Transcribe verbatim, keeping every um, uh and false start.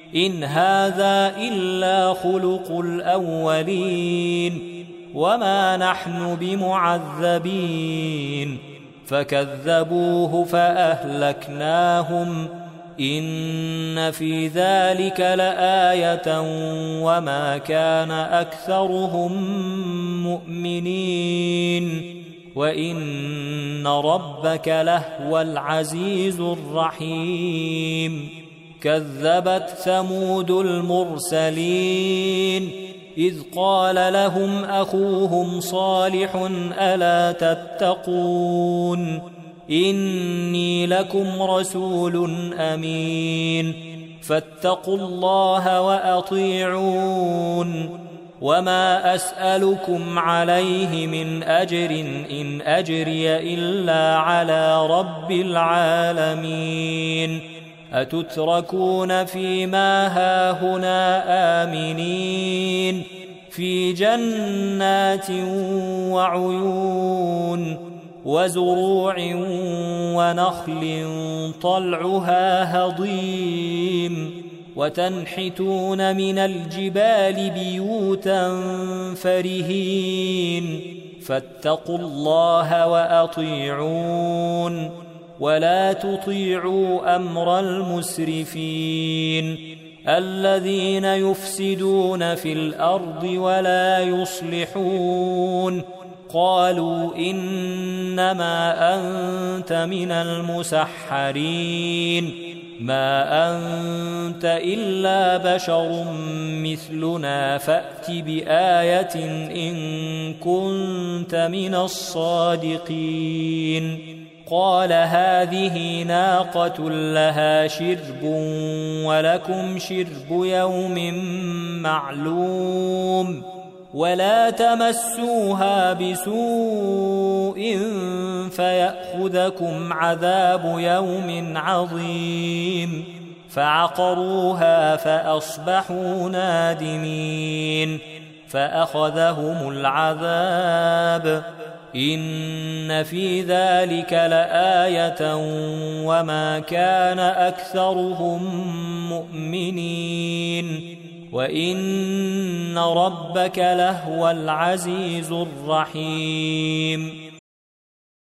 إن هذا إلا خلق الأولين وما نحن بمعذبين فكذبوه فأهلكناهم إن في ذلك لآية وما كان أكثرهم مؤمنين وإن ربك لهو العزيز الرحيم كذبت ثمود المرسلين إذ قال لهم أخوهم صالح ألا تتقون إني لكم رسول أمين فاتقوا الله وأطيعون وما أسألكم عليه من أجر إن أجري إلا على رب العالمين أتتركون فيما هاهنا آمنين في جنات وعيون وزروع ونخل طلعها هضيم وتنحتون من الجبال بيوتا فرهين فاتقوا الله وأطيعون ولا تطيعوا أمر المسرفين الذين يفسدون في الأرض ولا يصلحون قالوا إنما أنت من المسحرين ما أنت إلا بشر مثلنا فأت بآية إن كنت من الصادقين قال هذه ناقة لها شرب ولكم شرب يوم معلوم ولا تمسوها بسوء فيأخذكم عذاب يوم عظيم فعقروها فأصبحوا نادمين فأخذهم العذاب إن في ذلك لآية وما كان أكثرهم مؤمنين وإن ربك لهو العزيز الرحيم